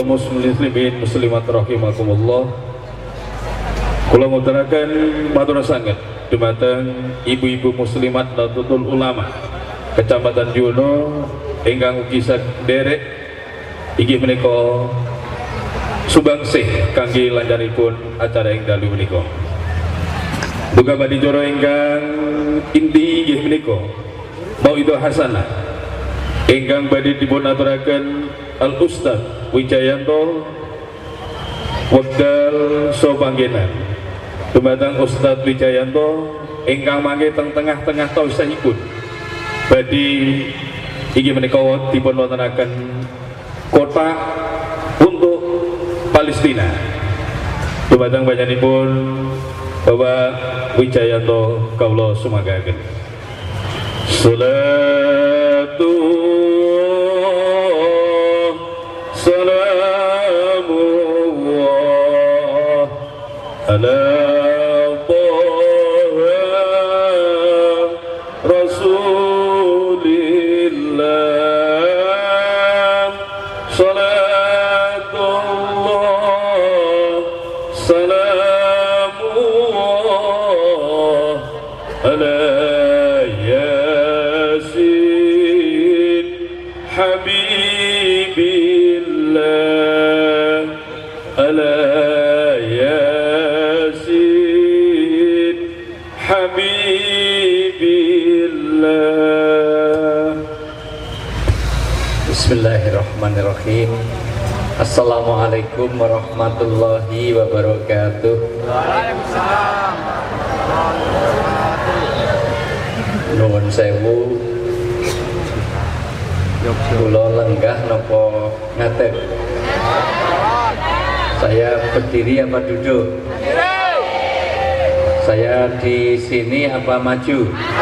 muslimin muslimat rahimakumullah. Kula ngaturaken matur sanget dumateng ibu-ibu muslimat Nahdlatul Ulama Kecamatan Juno ingkang ugi saderek inggih menika subangsih kangge lancaripun acara ing dalu menika. Duka badhe cara ingkang inti inggih menika mauidhah hasanah ingkang badhe dipun aturaken Al Ustaz Wijayanto wekdal sopanggenan dumateng Ustaz Wijayanto ingkang mangke teng tengah-tengah tausahipun badhe inggih menika dipun wontenaken kota untuk Palestina dumateng panjenenganipun Bapak Wijayanto kawula sumanggaken. Salatu salamullah ala Rasulillah. Salatullah salamullah ala Yasin Habibillah ala Yasin Habibillah. Bismillahirrahmanirrahim. Assalamualaikum warahmatullahi wabarakatuh. Waalaikumsalam. Nuwun sewu. Kula lenggah napa ngaten? Saya berdiri apa duduk? Saya di sini apa maju?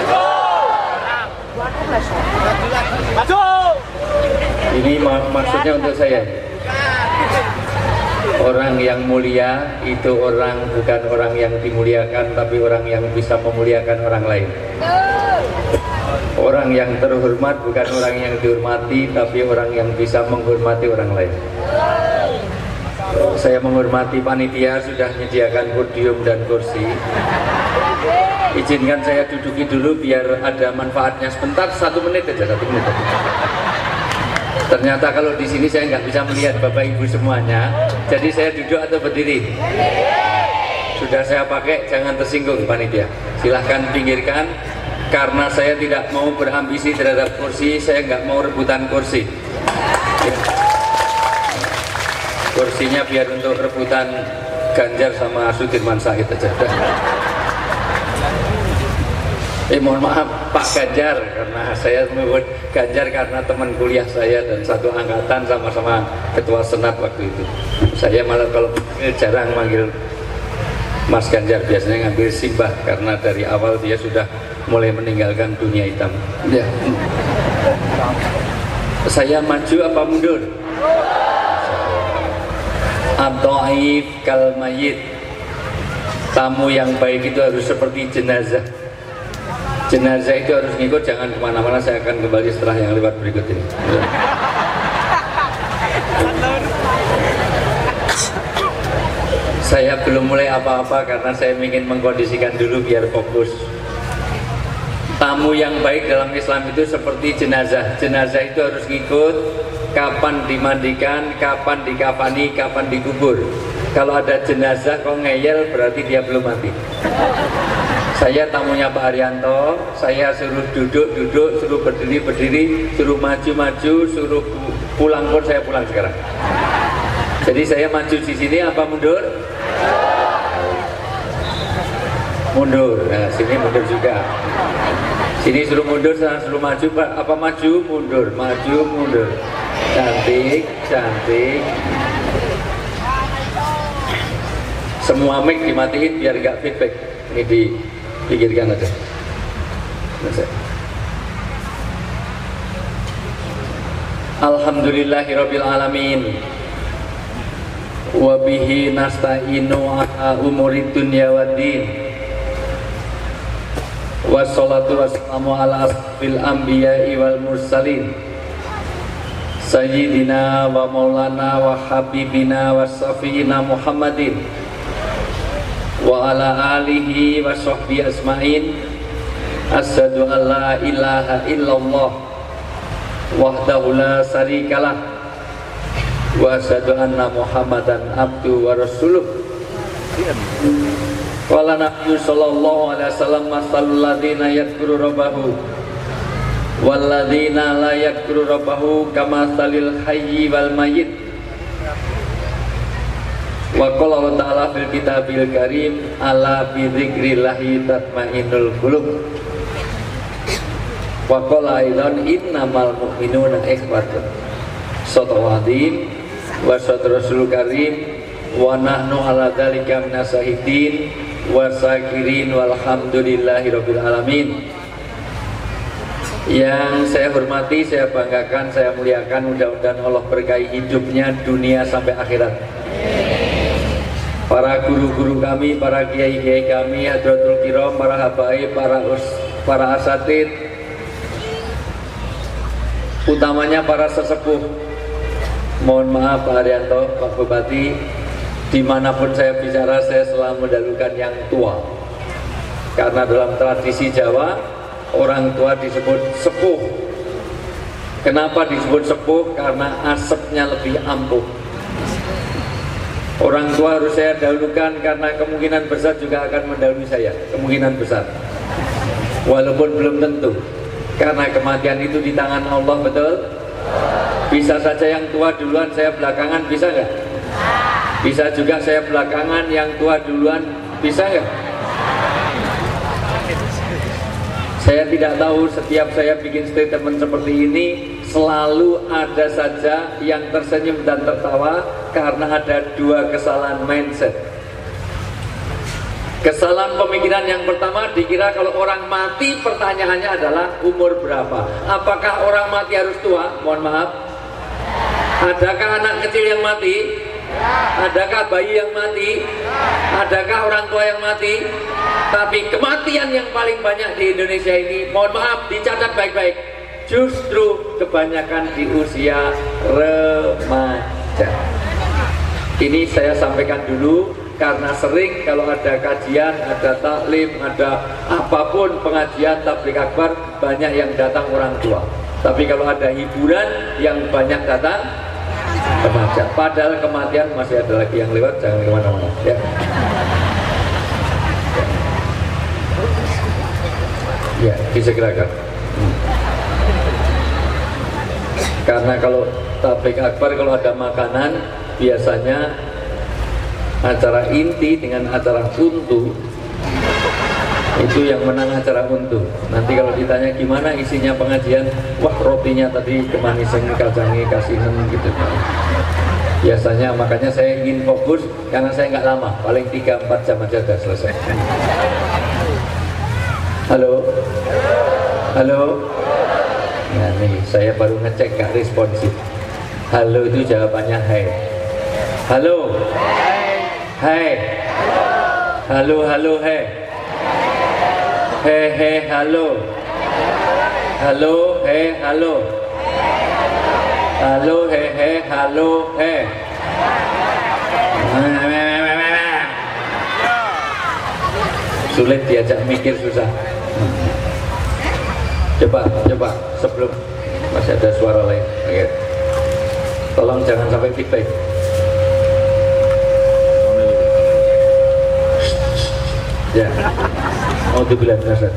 Maju. Ini maksudnya untuk saya. Orang yang mulia itu bukan orang yang dimuliakan, tapi orang yang bisa memuliakan orang lain. Orang yang terhormat bukan orang yang dihormati, tapi orang yang bisa menghormati orang lain. Saya menghormati panitia sudah menyediakan podium dan kursi. Izinkan saya duduki dulu biar ada manfaatnya sebentar, 1 menit aja, 1 menit aja. Ternyata kalau di sini saya nggak bisa melihat bapak ibu semuanya, jadi saya duduk atau berdiri? Sudah saya pakai, jangan tersinggung panitia. Silahkan pinggirkan, karena saya tidak mau berambisi terhadap kursi, saya nggak mau rebutan kursi. Kursinya biar untuk rebutan Ganjar sama Sudirman Said aja. Mohon maaf Pak Ganjar, karena saya menyebut Ganjar karena teman kuliah saya dan satu angkatan, sama-sama ketua senat waktu itu. Saya malah kalau jarang manggil Mas Ganjar, biasanya ngambil Simbah karena dari awal dia sudah mulai meninggalkan dunia hitam. Ya. Saya maju apa mundur? Ad-dhaif kal mayyit. Tamu yang baik itu harus seperti jenazah. Jenazah itu harus ngikut, jangan kemana-mana. Saya akan kembali setelah yang lewat berikut ini. Saya belum mulai apa-apa karena saya ingin mengkondisikan dulu biar fokus. Tamu yang baik dalam Islam itu seperti jenazah. Jenazah itu harus ngikut, kapan dimandikan, kapan dikafani, kapan dikubur. Kalau ada jenazah kok ngeyel, berarti dia belum mati. Saya tamunya Pak Haryanto, saya suruh duduk, suruh berdiri, suruh maju, suruh pulang pun saya pulang sekarang. Jadi saya maju di sini apa mundur? Mundur. Nah, sini mundur juga. Sini suruh mundur, sana suruh maju, Pak. Apa maju? Mundur, maju, mundur. Cantik, cantik. Semua mic dimatiin biar nggak feedback. Ini dipikirkan aja. Alhamdulillahirabbil alamin. Wa bihi nasta'inu ala umurid dunya waddin. Wassalatu wassalamu ala asrofil anbiya'i wal mursalin Sayyidina wa maulana wa habibina wa syafi'ina Muhammadin wa ala alihi wa sahbihi asma'in. Asyhadu an la ilaha illallah wahdahu la syarikalah wa asyhadu anna Muhammadan abduhu wa rasuluh. Qala Nabi sallallahu alaihi wasallam masalul ladzina yadhkuru rabbahu walladzina la yadhkuru rabbahu kamatsalil hayyi wal mayyit. Wa qala Allah ta'ala fil kitabil karim ala bi dzikrillahi tatmainnul qulub. Wa qala aidan innamal mu'minuna ikhwatun. Shadaqallahu azim wa shadaqa rasulul karim wa nahnu ala dzalika minasahidin wa syakirin walhamdulillahi rabbil alamin. Yang saya hormati, saya banggakan, saya muliakan, mudah-mudahan Allah berkahi hidupnya dunia sampai akhirat. Para guru-guru kami, para kiai-kiai kami, hadratul kiram, para habaib, para asatid, utamanya para sesepuh. Mohon maaf Pak Haryanto, Pak Bupati, dimanapun saya bicara saya selalu mendahulukan yang tua. Karena dalam tradisi Jawa, orang tua disebut sepuh. Kenapa disebut sepuh? Karena asapnya lebih ampuh. Orang tua harus saya dahulukan karena kemungkinan besar juga akan mendahului saya. Kemungkinan besar, walaupun belum tentu. Karena kematian itu di tangan Allah, betul? Bisa saja yang tua duluan, saya belakangan, bisa nggak? Bisa juga saya belakangan, yang tua duluan, bisa nggak? Saya tidak tahu, setiap saya bikin statement seperti ini selalu ada saja yang tersenyum dan tertawa karena ada dua kesalahan mindset. Kesalahan pemikiran yang pertama, dikira kalau orang mati pertanyaannya adalah umur berapa. Apakah orang mati harus tua? Mohon maaf. Adakah anak kecil yang mati? Adakah bayi yang mati? Adakah orang tua yang mati? Tapi kematian yang paling banyak di Indonesia ini, mohon maaf, dicatat baik-baik, justru kebanyakan di usia remaja. Ini saya sampaikan dulu karena sering kalau ada kajian, ada taklim, ada apapun pengajian tabligh akbar, banyak yang datang orang tua. Tapi kalau ada hiburan, yang banyak datang remaja. Padahal kematian masih ada lagi yang lewat, jangan kemana-mana ya. Ya, disegerakan. Karena kalau tabligh akbar, kalau ada makanan, biasanya acara inti dengan acara untu, itu yang menang acara untu. Nanti kalau ditanya gimana isinya pengajian, wah rotinya tadi kemanisan, kacangnya kasihan gitu. Biasanya, makanya saya ingin fokus karena saya nggak lama, paling 3-4 jam aja sudah selesai. Halo, halo. Nah nih, saya baru ngecek gak responsif. Halo itu jawabannya hai. Halo, hai. Halo, halo, hai. He, halo. Halo, he, halo. Halo, he, halo, he. Sulit diajak mikir, susah. Coba sebelum masih ada suara lain. Oke. Tolong jangan sampai feedback. Ya. Alhamdulillah.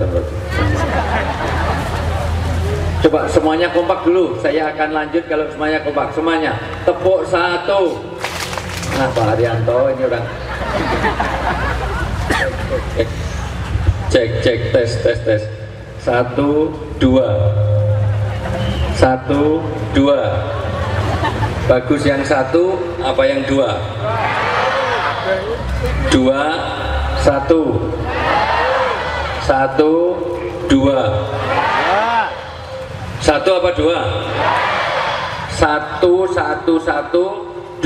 Coba semuanya kompak dulu. Saya akan lanjut kalau semuanya kompak. Semuanya tepuk satu. Nah Pak Haryanto ini orang. Cek tes. 1, 2. 1, 2. Bagus yang 1, apa yang 2? 2, 1. 1, 2. 1 apa 2? 1, 1, 1, 2, 2, 2.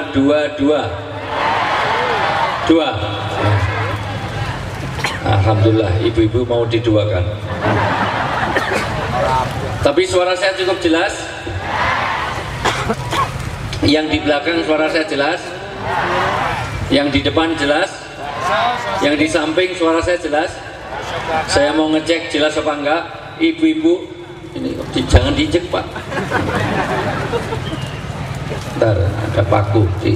2. Alhamdulillah, ibu-ibu mau diduakan. Tapi suara saya cukup jelas. Yang di belakang suara saya jelas? Yang di depan jelas? Yang di samping suara saya jelas? Saya mau ngecek jelas apa enggak. Ibu-ibu, ini jangan diinjek Pak. Ntar ada paku sih.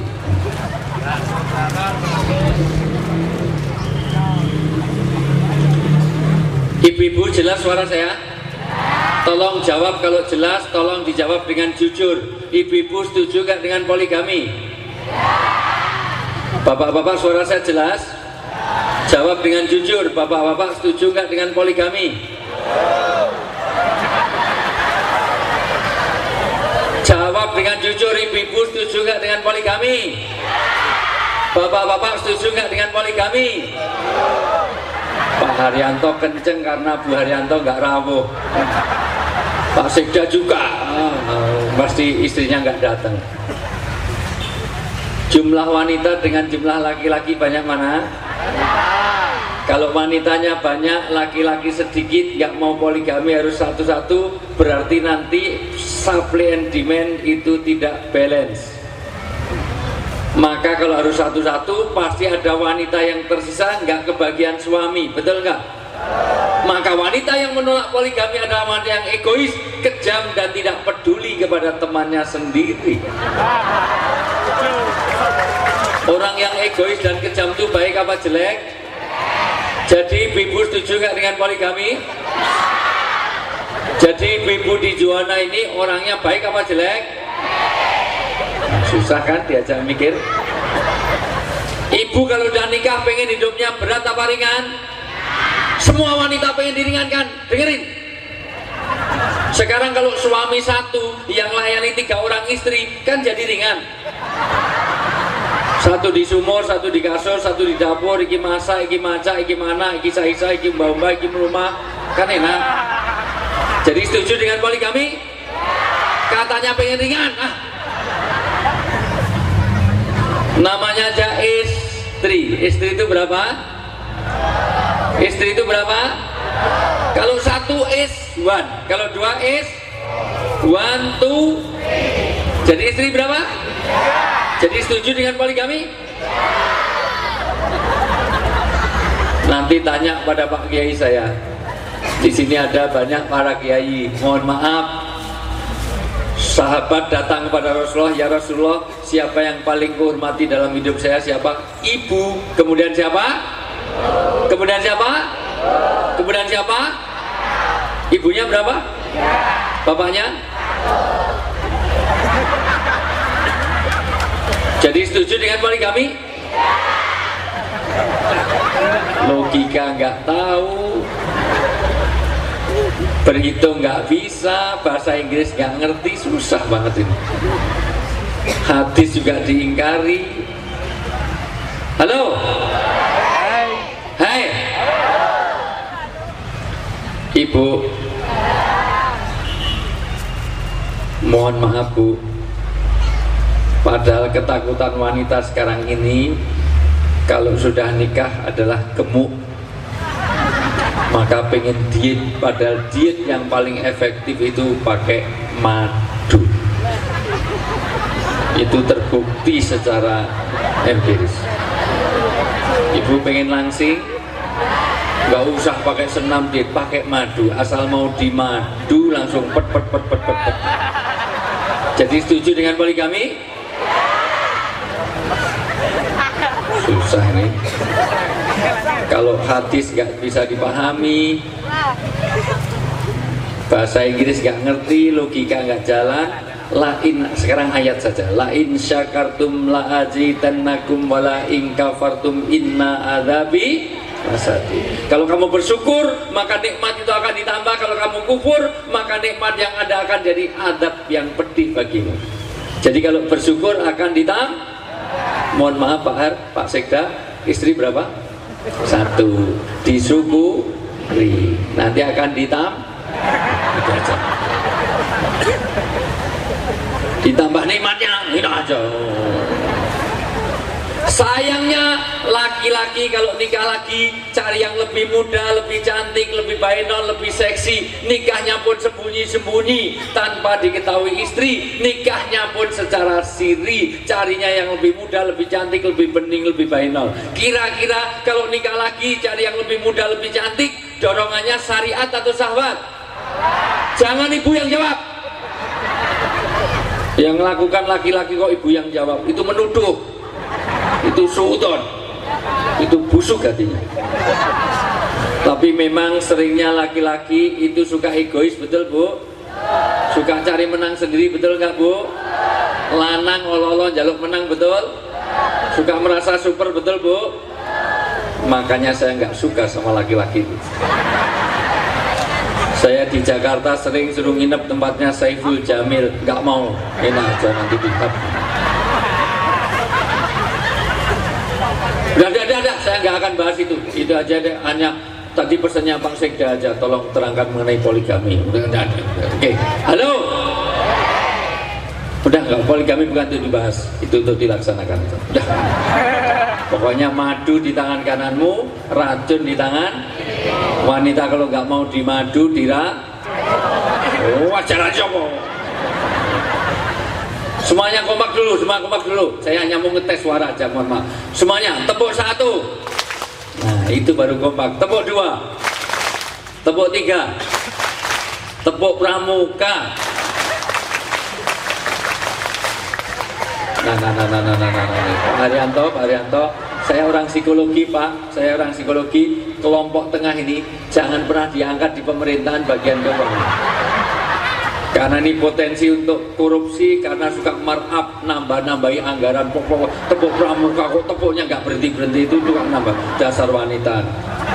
Ibu-ibu jelas suara saya? Tolong jawab kalau jelas, tolong dijawab dengan jujur. Ibu-ibu setuju nggak dengan poligami? Bapak-bapak suara saya jelas? Jawab dengan jujur, bapak-bapak setuju nggak dengan poligami? Jawab dengan jujur, ibu-ibu setuju nggak dengan poligami? Bapak-bapak setuju nggak dengan poligami? Pak Haryanto kenceng karena Bu Haryanto nggak rawuh. Pak Sekda juga, pasti istrinya nggak datang. Jumlah wanita dengan jumlah laki-laki banyak mana? Kalau wanitanya banyak, laki-laki sedikit, nggak mau poligami harus satu-satu, berarti nanti supply and demand itu tidak balance. Maka kalau harus satu-satu, pasti ada wanita yang tersisa nggak kebagian suami, betul nggak? Maka wanita yang menolak poligami adalah wanita yang egois, kejam, dan tidak peduli kepada temannya sendiri. Orang yang egois dan kejam itu baik apa jelek? Jadi ibu setuju nggak dengan poligami? Jadi ibu di Juwana ini orangnya baik apa jelek? Susah kan diajak mikir. Ibu kalau udah nikah pengen hidupnya berat apa ringan? Semua wanita pengen diringankan. Dengerin. Sekarang kalau suami satu yang layani 3 orang istri kan jadi ringan. Satu di sumur, satu di kasur, satu di dapur, iki masak, iki maca, iki mana, iki saisa, iki mbak-mbak, iki merumah, kan enak. Jadi setuju dengan poligami? Katanya pengen ringan. Namanya aja istri. Istri itu berapa? Istri itu berapa? Kalau 1 is 1, kalau 2 is 1, 2. Jadi istri berapa? Jadi setuju dengan poligami? Nanti tanya pada Pak Kiai saya. Di sini ada banyak para kiai. Mohon maaf, sahabat datang kepada Rasulullah, ya Rasulullah, siapa yang paling kuhormati dalam hidup saya? Siapa? Ibu. Kemudian siapa? Kemudian siapa? Kemudian siapa? Ibunya berapa? Bapaknya? Jadi setuju dengan poligami? Logika nggak tahu, berhitung nggak bisa, bahasa Inggris nggak ngerti, susah banget ini. Hadis juga diingkari. Halo? Hai Ibu, mohon maaf Bu, padahal ketakutan wanita sekarang ini kalau sudah nikah adalah gemuk. Maka pengen diet, padahal diet yang paling efektif itu pakai madu. Itu terbukti secara empiris. Ibu pengen langsing, nggak usah pakai senam diet, pakai madu. Asal mau di madu langsung pet. Jadi setuju dengan poligami? Susah nih. Kalau hadis nggak bisa dipahami, bahasa Inggris nggak ngerti, logika nggak jalan, lain sekarang ayat saja. La in syakartum la azidannakum wa la in kafartum inna adzabi lasadid. Kalau kamu bersyukur, maka nikmat itu akan ditambah. Kalau kamu kufur, maka nikmat yang ada akan jadi adab yang pedih bagimu. Jadi kalau bersyukur akan ditambah. Mohon maaf Pak Har, Pak Sekda, istri berapa? 1. Disyukuri, nanti akan ditambah. Ditambah nikmatnya, ini aja. Sayangnya laki-laki kalau nikah lagi cari yang lebih muda, lebih cantik, lebih bainol, lebih seksi. Nikahnya pun sembunyi-sembunyi tanpa diketahui istri. Nikahnya pun secara siri, carinya yang lebih muda, lebih cantik, lebih bening, lebih bainol. Kira-kira kalau nikah lagi cari yang lebih muda, lebih cantik, dorongannya syariat atau syahwat? Jangan ibu yang jawab. Yang lakukan laki-laki kok ibu yang jawab? Itu menuduh. Itu suudon, itu busuk hatinya. Tapi memang seringnya laki-laki itu suka egois, betul Bu? Suka cari menang sendiri, betul nggak Bu? Lanang ololo jaluk menang, betul? Suka merasa super, betul Bu? Makanya saya nggak suka sama laki-laki itu. Saya di Jakarta sering suruh nginep tempatnya Saiful Jamil, nggak mau, enak aja nanti pintar. Udah, saya nggak akan bahas itu aja deh, hanya tadi pesannya Bang Sekda aja, tolong terangkan mengenai poligami. Udah, oke. Halo? Udah, nggak, poligami bukan untuk dibahas, itu untuk dilaksanakan. Udah. Pokoknya madu di tangan kananmu, racun di tangan wanita. Kalau nggak mau dimadu, wajar aja kok. Semuanya kompak dulu, semua kompak dulu. Saya hanya mau ngetes suara aja, mohon maaf. Semuanya tepuk 1. Nah, itu baru kompak. Tepuk 2. Tepuk 3. Tepuk pramuka. Nah. Pak Haryanto, saya orang psikologi Pak, saya orang psikologi. Kelompok tengah ini jangan pernah diangkat di pemerintahan bagian keuangan. Karena ini potensi untuk korupsi, karena suka markup, nambah-nambahi anggaran pokok, tepuk pramuka kok tepuknya nggak berhenti-berhenti, itu tukang nambah. Dasar wanita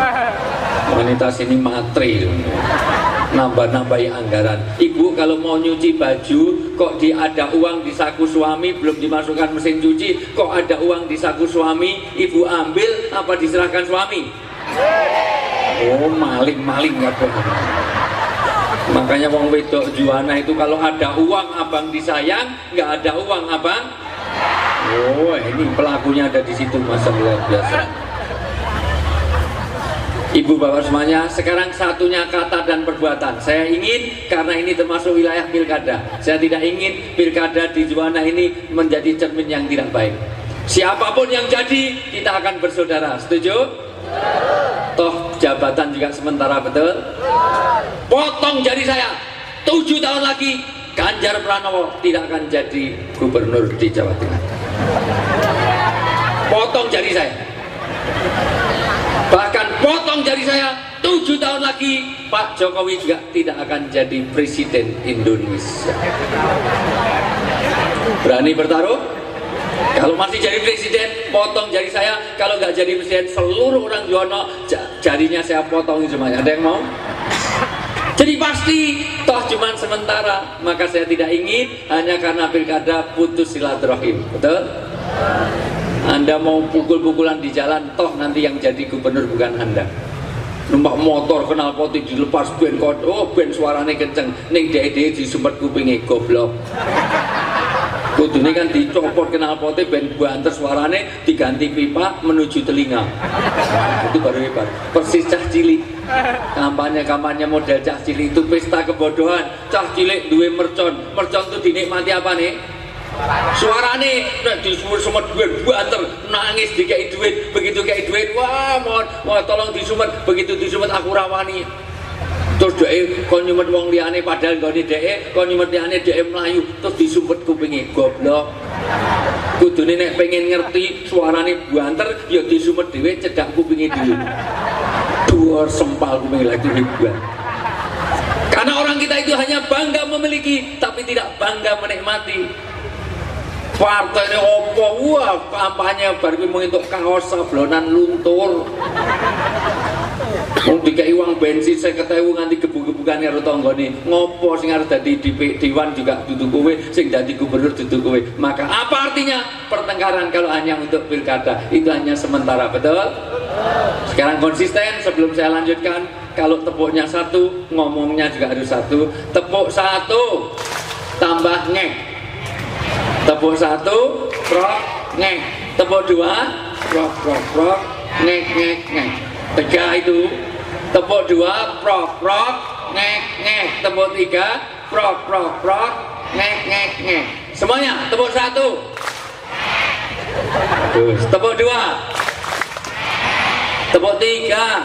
sini matri, nambah-nambahi anggaran. Ibu kalau mau nyuci baju kok ada uang di saku suami, belum dimasukkan mesin cuci, kok ada uang di saku suami, ibu ambil apa diserahkan suami? Oh, maling ya Bang. Makanya wong wedok juana itu kalau ada uang abang disayang, nggak ada uang abang. Oh, ini pelakunya ada di situ, masa luar biasa. Ibu bapak semuanya, sekarang satunya kata dan perbuatan. Saya ingin, karena ini termasuk wilayah pilkada, saya tidak ingin pilkada di Juwana ini menjadi cermin yang tidak baik. Siapapun yang jadi, kita akan bersaudara. Setuju? Toh jabatan juga sementara, betul? Potong jari saya, 7 tahun lagi Ganjar Pranowo tidak akan jadi gubernur di Jawa Tengah. Potong jari saya. Bahkan potong jari saya, 7 tahun lagi Pak Jokowi juga tidak akan jadi presiden Indonesia. Berani bertaruh? Kalau masih jadi presiden, potong jari saya. Kalau nggak jadi presiden, seluruh orang Juwana jarinya saya potong semuanya. Ada yang mau? Jadi pasti, toh cuman sementara. Maka saya tidak ingin hanya karena pilkada putus silaturahim. Betul? Anda mau pukul-pukulan di jalan, toh nanti yang jadi gubernur bukan Anda. Numpak motor kenal poti dilepas ben kok, oh ben suarane kenceng, ning dhek-dhek disumpet kupinge goblok. Kudune kan dicopot kenal potnya ben banter suarane, diganti pipa menuju telinga. Itu baru hebat. Persis cah cilik. Kampanye model cah cilik itu pesta kebodohan. Cah cilik duwe mercon. Mercon itu dinikmati apa nih? Suarane nek disumet duit banter, nangis dikei duit, begitu kei duit, wah tolong disumet, begitu disumet aku rawani. Terus dhek kon nyumet wong liyane padahal nggone dhek, kon nyumet liyane dhek mlayu terus disumpet kupinge goblok. Kudune nek pengen ngerti suarane banter ya disumet dhewe cedak kupinge dhewe. Dhuwur sempal kupinge lagi ribuan. Karena orang kita itu hanya bangga memiliki tapi tidak bangga menikmati. Partai ini opo, wah kampanye baru mengentuk kaos sablonan luntur. Wong dikai uang bensin 50.000 nganti gebuk-gebukan karo tanggane. Ngopo sing arep dadi Dewan juga dudu kowe, sing dadi gubernur dudu kowe. Maka apa artinya pertengkaran kalau hanya untuk pilkada? Itu hanya sementara, betul? Sekarang konsisten sebelum saya lanjutkan. Kalau tepuknya 1, ngomongnya juga harus 1. Tepuk 1 tambah ngek. Tepuk 1 prok ngek. Tepuk 2, prok prok prok, ngek ngek ngek. 3 itu. Tepuk 2, prok prok, ngek ngek. Tepuk 3, prok prok prok, ngek ngek ngek. Semuanya tepuk 1. Terus tepuk 2. Tepuk 3.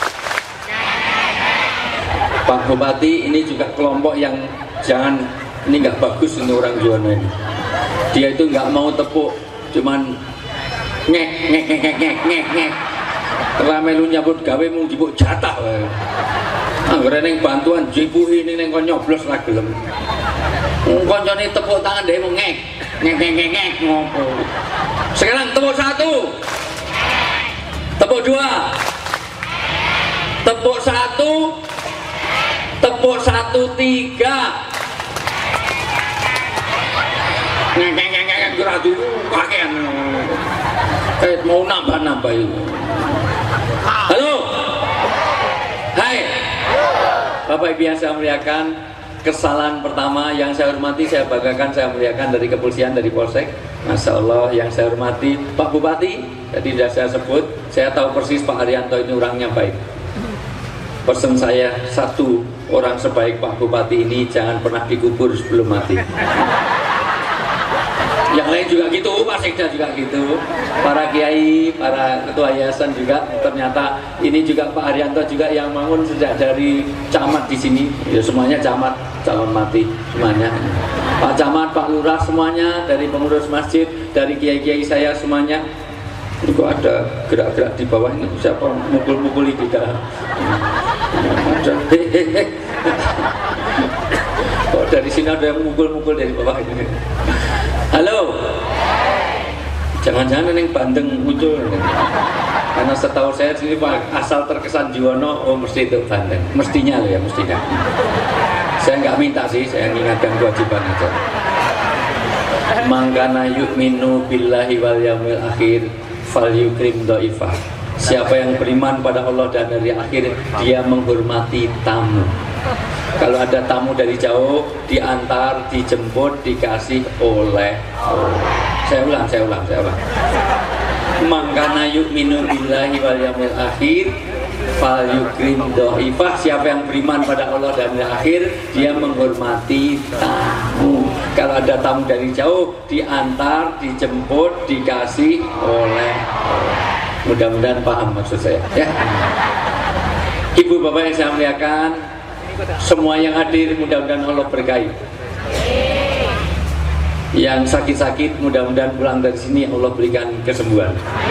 Pak Bupati, ini juga kelompok yang ini nggak bagus untuk orang Juwana ini. Dia itu nggak mau tepuk, cuman ngek ngek ngek ngek ngek ngek ngek. Kalau melu nyambut gawe mung dipuk jatah. Anggere ning bantuan jipuhi ning kon nyoblos ra gelem. Koncone tepuk tangan dhewe mung ngek ngek ngek ngek ngek ngopo. Sekarang tepuk 1. Tepuk 2. Tepuk 1. Tepuk 1, 3. Ngek ngek ngek ngek geradu kakean. Mau nambah-nambah itu. Halo. Hai. Bapak Ibu yang saya muliakan, kesalahan pertama yang saya hormati, saya banggakan, saya muliakan dari kepolisian, dari Polsek. Masya Allah, yang saya hormati Pak Bupati. Tadi sudah saya sebut, saya tahu persis Pak Haryanto ini orangnya baik. Pesan saya, satu, orang sebaik Pak Bupati ini jangan pernah dikubur sebelum mati. Yang lain juga gitu, Pak Sekda juga gitu, para kiai, para ketua yayasan juga. Ternyata ini juga Pak Haryanto juga yang bangun sejak dari camat di sini. Ya semuanya camat, calon mati semuanya. Pak Camat, Pak Lurah semuanya, dari pengurus masjid, dari kiai-kiai saya semuanya. Ini kok ada gerak-gerak di bawah ini, siapa mukul-mukuli kita? Ada, hehehe. Kok dari sini ada yang mukul-mukul dari bawah ini? Halo. Jangan-jangan yang Bandeng muncul. Karena setahu saya sini asal terkesan Juwono, oh mesti itu Bandeng. Mestinya loh ya, mestinya. Saya nggak minta sih, saya mengingatkan kewajiban aja. Mangkana yu'minu billahi wal yaumil akhir fal yukrim dhaifah. Siapa yang beriman pada Allah dan hari akhir, dia menghormati tamu. Kalau ada tamu dari jauh, diantar, dijemput, dikasih oleh. Saya ulang. Mangkana yu'minu billahi wal yaumil akhir fal yukrim dhaifah. Siapa yang beriman pada Allah dan hari akhir, dia menghormati tamu. Kalau ada tamu dari jauh, diantar, dijemput, dikasih oleh. Mudah-mudahan paham maksud saya ya. Ibu bapak yang saya muliakan, semua yang hadir mudah-mudahan Allah berkahi. Yang sakit-sakit mudah-mudahan pulang dari sini Allah berikan kesembuhan.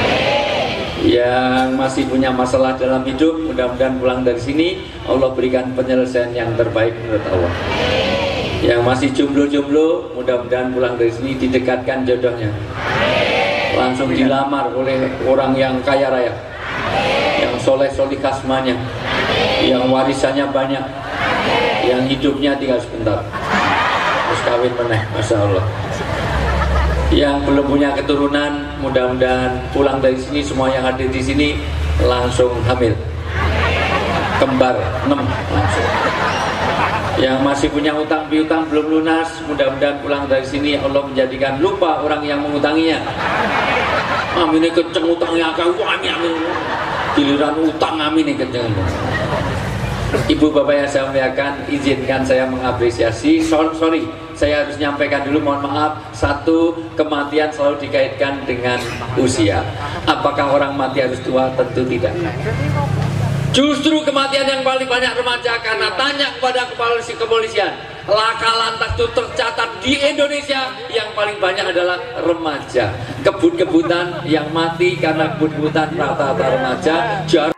Yang masih punya masalah dalam hidup mudah-mudahan pulang dari sini Allah berikan penyelesaian yang terbaik menurut Allah. Yang masih jomblo-jomblo mudah-mudahan pulang dari sini didekatkan jodohnya, langsung dilamar oleh orang yang kaya raya, yang soleh-solihah semuanya, yang warisannya banyak, yang hidupnya tinggal sebentar terus kawin meneh, Masya Allah. Yang belum punya keturunan mudah-mudahan pulang dari sini, semua yang hadir di sini langsung hamil, kembar 6 langsung. Yang masih punya utang piutang belum lunas mudah-mudahan pulang dari sini Allah menjadikan lupa orang yang mengutanginya. Amin ini kenceng utangnya akal, amin giliran utang amin ini kenceng. Ibu bapak yang saya muliakan, izinkan saya mengapresiasi. Sorry, saya harus nyampaikan dulu, mohon maaf. Satu, kematian selalu dikaitkan dengan usia. Apakah orang mati harus tua? Tentu tidak. Justru kematian yang paling banyak remaja, karena tanya kepada kepala kepolisian, laka lantas itu tercatat di Indonesia yang paling banyak adalah remaja. Kebut-kebutan yang mati karena kebut-kebutan rata-rata remaja. Jarang